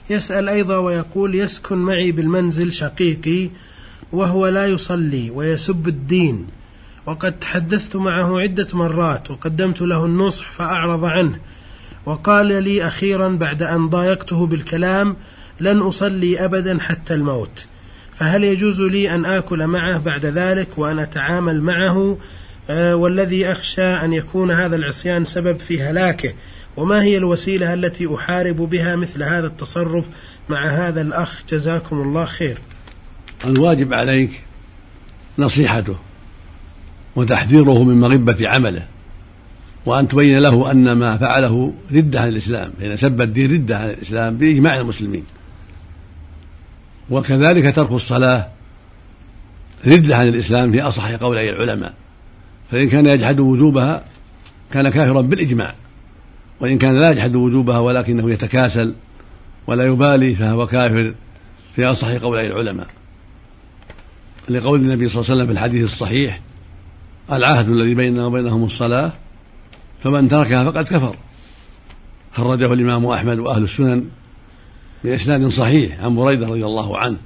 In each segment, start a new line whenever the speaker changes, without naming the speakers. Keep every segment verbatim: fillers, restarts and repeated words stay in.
يسأل أيضا ويقول: يسكن معي بالمنزل شقيقي وهو لا يصلي ويسب الدين، وقد تحدثت معه عدة مرات وقدمت له النصح فأعرض عنه، وقال لي أخيرا بعد أن ضايقته بالكلام: لن أصلي أبدا حتى الموت، فهل يجوز لي أن آكل معه بعد ذلك وأن أتعامل معه؟ آه والذي أخشى أن يكون هذا العصيان سبب في هلاكه، وما هي الوسيلة التي أحارب بها مثل هذا التصرف مع هذا الأخ؟ جزاكم الله خير.
الواجب عليك نصيحته وتحذيره من مغبة عمله، وأن تبين له أن ما فعله ردة عن الإسلام، لأن سب الدين ردة عن الإسلام بإجماع المسلمين، وكذلك ترك الصلاة ردة عن الإسلام في أصح قولي العلماء، فإن كان يجحد وجوبها كان كافرا بالإجماع، وإن كان لا يجحد وجوبها ولكنه يتكاسل ولا يبالي فهو كافر في أصح قولي العلماء، لقول النبي صلى الله عليه وسلم في الحديث الصحيح: العهد الذي بيننا وبينهم الصلاة فمن تركها فقد كفر. خرجه الإمام أحمد وأهل السنن بإسناد صحيح عن بريدة رضي الله عنه.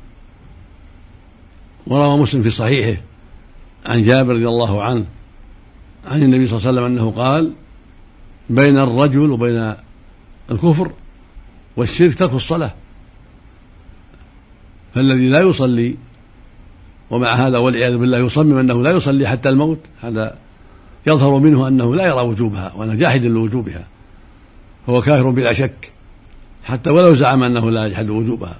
وروى مسلم في صحيحه عن جابر رضي الله عنه عن النبي صلى الله عليه وسلم أنه قال: بين الرجل وبين الكفر والشرك ترك الصلاة، فالذي لا يصلي ومع هذا والعياذ بالله يصمم أنه لا يصلي حتى الموت، هذا يظهر منه أنه لا يرى وجوبها وأنه جاحد لوجوبها، فهو كافر بلا شك حتى ولو زعم أنه لا يجحد وجوبها،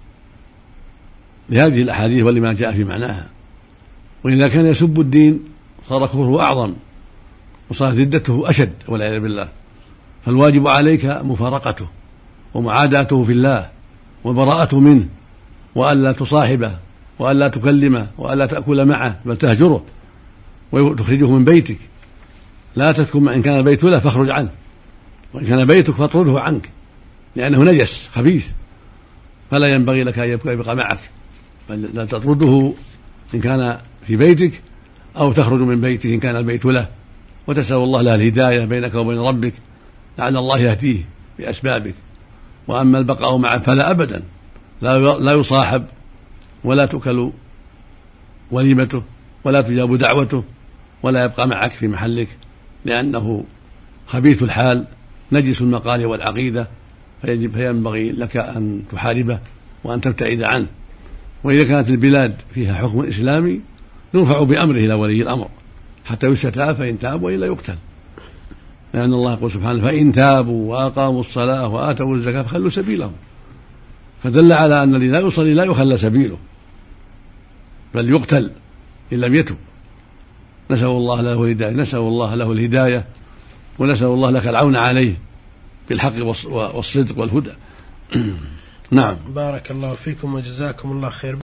لهذه الأحاديث ولما جاء في معناها. وإذا كان يسب الدين صار كفره أعظم وصارت ردته أشد والعياذ بالله، فالواجب عليك مفارقته ومعاداته في الله والبراءة منه، وألا تصاحبه وألا تكلمه وألا تأكل معه، بل تهجره وتخرجه من بيتك. لا تسكن معه، إن كان البيت له فاخرج عنه، وإن كان بيتك فاطرده عنك، لأنه نجس خبيث فلا ينبغي لك أن يبقى معك، بل لا تطرده إن كان في بيتك، أو تخرج من بيته إن كان البيت له، وتسأل الله له الهداية بينك وبين ربك، لعل الله يهديه بأسبابك. وأما البقاء معه فلا أبدا، لا يصاحب ولا تؤكل وليمته ولا تجاب دعوته ولا يبقى معك في محلك، لأنه خبيث الحال نجس المقال والعقيدة، فيجب فينبغي لك أن تحاربه وأن تبتعد عنه. وإذا كانت البلاد فيها حكم إسلامي يرفع بأمره إلى ولي الأمر حتى يستتاب، فإن تاب وإلا يقتل، لأن الله يقول سبحانه: فإن تابوا وأقاموا الصلاة وآتوا الزكاة فخلوا سبيلهم، فدل على أن الذي لا يصلي لا يخلى سبيله بل يقتل إن لم يتب. نسأل الله له الهداية نسأل الله له الهداية ونسأل الله لك العون عليه بالحق والصدق والهدى. نعم.
بارك الله فيكم وجزاكم الله خير.